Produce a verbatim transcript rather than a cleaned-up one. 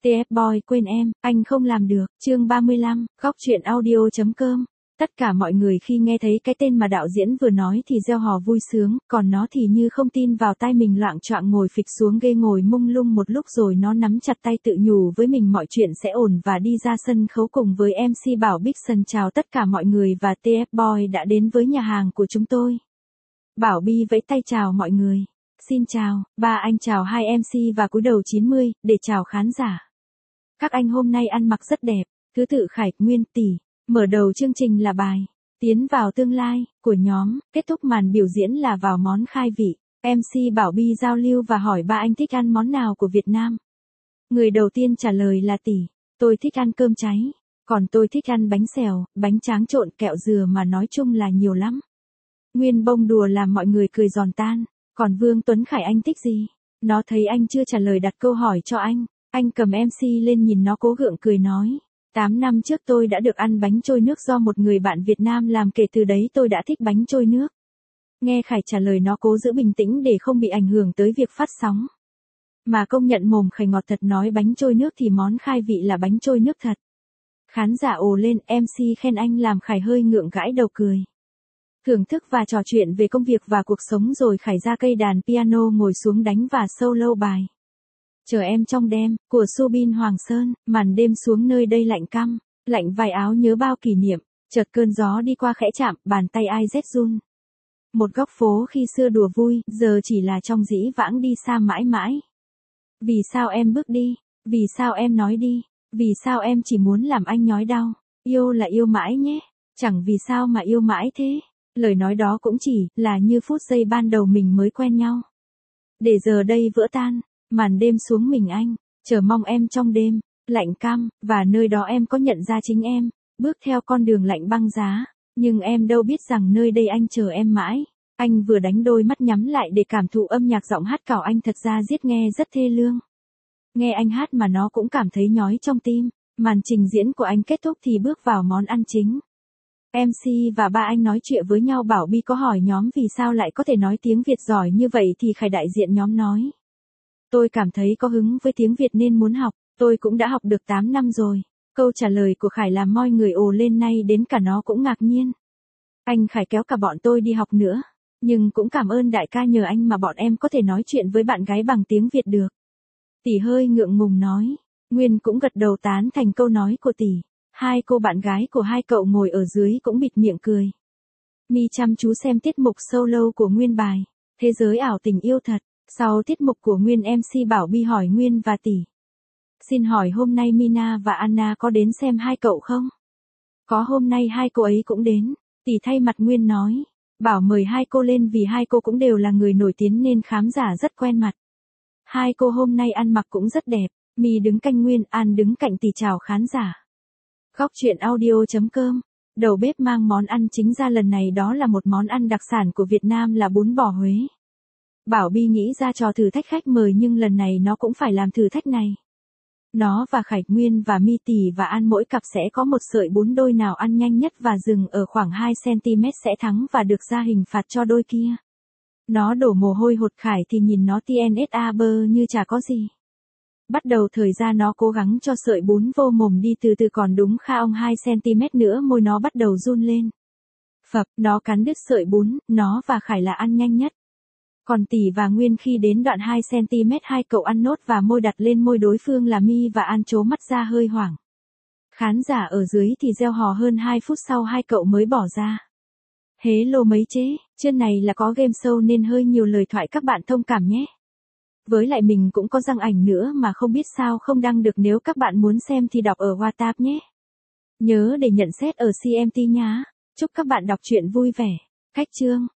tê ép Boy quên em, anh không làm được. Chương ba mươi lăm, góc truyện audio.com. Tất cả mọi người khi nghe thấy cái tên mà đạo diễn vừa nói thì reo hò vui sướng, còn nó thì như không tin vào tai mình, loạng choạng ngồi phịch xuống ghế, ngồi mông lung một lúc rồi nó nắm chặt tay tự nhủ với mình mọi chuyện sẽ ổn và đi ra sân khấu cùng với em xê Bảo Bixson. Chào tất cả mọi người và tê ép Boy đã đến với nhà hàng của chúng tôi. Bảo Bi vẫy tay chào mọi người. Xin chào, ba anh chào hai em xê và cúi đầu chín mươi, để chào khán giả. Các anh hôm nay ăn mặc rất đẹp, thứ tự Khải, Nguyên, Tỷ. Mở đầu chương trình là bài Tiến vào tương lai của nhóm, kết thúc màn biểu diễn là vào món khai vị. em xê Bảo Bi giao lưu và hỏi ba anh thích ăn món nào của Việt Nam. Người đầu tiên trả lời là Tỷ. Tôi thích ăn cơm cháy, còn tôi thích ăn bánh xèo, bánh tráng trộn, kẹo dừa, mà nói chung là nhiều lắm. Nguyên bông đùa làm mọi người cười giòn tan. Còn Vương Tuấn Khải, anh thích gì? Nó thấy anh chưa trả lời đặt câu hỏi cho anh. Anh cầm em xê lên nhìn nó cố gượng cười nói. tám năm trước tôi đã được ăn bánh trôi nước do một người bạn Việt Nam làm, kể từ đấy tôi đã thích bánh trôi nước. Nghe Khải trả lời nó cố giữ bình tĩnh để không bị ảnh hưởng tới việc phát sóng. Mà công nhận mồm Khải ngọt thật, nói bánh trôi nước thì món khai vị là bánh trôi nước thật. Khán giả ồ lên, em xê khen anh làm Khải hơi ngượng gãi đầu cười. Thưởng thức và trò chuyện về công việc và cuộc sống rồi Khải ra cây đàn piano ngồi xuống đánh và solo bài Chờ em trong đêm của Subin Hoàng Sơn. Màn đêm xuống nơi đây lạnh căm, lạnh vài áo nhớ bao kỷ niệm, chợt cơn gió đi qua khẽ chạm, bàn tay ai rét run. Một góc phố khi xưa đùa vui, giờ chỉ là trong dĩ vãng đi xa mãi mãi. Vì sao em bước đi? Vì sao em nói đi? Vì sao em chỉ muốn làm anh nhói đau? Yêu là yêu mãi nhé, chẳng vì sao mà yêu mãi thế. Lời nói đó cũng chỉ là như phút giây ban đầu mình mới quen nhau. Để giờ đây vỡ tan, màn đêm xuống mình anh, chờ mong em trong đêm, lạnh căm, và nơi đó em có nhận ra chính em, bước theo con đường lạnh băng giá, nhưng em đâu biết rằng nơi đây anh chờ em mãi. Anh vừa đánh đôi mắt nhắm lại để cảm thụ âm nhạc, giọng hát cảo anh thật ra giết nghe rất thê lương. Nghe anh hát mà nó cũng cảm thấy nhói trong tim. Màn trình diễn của anh kết thúc thì bước vào món ăn chính. em xê và ba anh nói chuyện với nhau. Bảo Bi có hỏi nhóm vì sao lại có thể nói tiếng Việt giỏi như vậy thì Khải đại diện nhóm nói. Tôi cảm thấy có hứng với tiếng Việt nên muốn học, tôi cũng đã học được tám năm rồi. Câu trả lời của Khải làm mọi người ồ lên, nay đến cả nó cũng ngạc nhiên. Anh Khải kéo cả bọn tôi đi học nữa, nhưng cũng cảm ơn đại ca, nhờ anh mà bọn em có thể nói chuyện với bạn gái bằng tiếng Việt được. Tỷ hơi ngượng ngùng nói. Nguyên cũng gật đầu tán thành câu nói của Tỷ. Hai cô bạn gái của hai cậu ngồi ở dưới cũng bịt miệng cười. Mi chăm chú xem tiết mục solo của Nguyên bài Thế giới ảo tình yêu thật. Sau tiết mục của Nguyên, em xê Bảo Bi hỏi Nguyên và Tỷ. Xin hỏi hôm nay Mina và Anna có đến xem hai cậu không? Có, hôm nay hai cô ấy cũng đến. Tỷ thay mặt Nguyên nói. Bảo mời hai cô lên vì hai cô cũng đều là người nổi tiếng nên khán giả rất quen mặt. Hai cô hôm nay ăn mặc cũng rất đẹp. Mi đứng cạnh Nguyên, An đứng cạnh Tỷ chào khán giả. Góc truyện audio.com. Đầu bếp mang món ăn chính ra lần này, đó là một món ăn đặc sản của Việt Nam là bún bò Huế. Bảo Bi nghĩ ra trò thử thách khách mời nhưng lần này nó cũng phải làm thử thách này. Nó và Khải, Nguyên và Mi, Tỷ và An mỗi cặp sẽ có một sợi bún, đôi nào ăn nhanh nhất và dừng ở khoảng hai xăng-ti-mét sẽ thắng và được ra hình phạt cho đôi kia. Nó đổ mồ hôi hột, Khải thì nhìn nó tê en ét a bơ như chả có gì. Bắt đầu thời gian nó cố gắng cho sợi bún vô mồm đi từ từ, còn đúng kha ong hai xăng-ti-mét nữa môi nó bắt đầu run lên. Phập, nó cắn đứt sợi bún, nó và Khải là ăn nhanh nhất. Còn Tỷ và Nguyên khi đến đoạn hai xăng-ti-mét hai cậu ăn nốt và môi đặt lên môi đối phương là Mi và An trố mắt ra hơi hoảng. Khán giả ở dưới thì reo hò, hơn hai phút sau hai cậu mới bỏ ra. Hế lô mấy chế, chương này là có game show nên hơi nhiều lời thoại, các bạn thông cảm nhé. Với lại mình cũng có đăng ảnh nữa mà không biết sao không đăng được, nếu các bạn muốn xem thì đọc ở WhatsApp nhé. Nhớ để nhận xét ở xê em tê nhá. Chúc các bạn đọc truyện vui vẻ. Cách chương.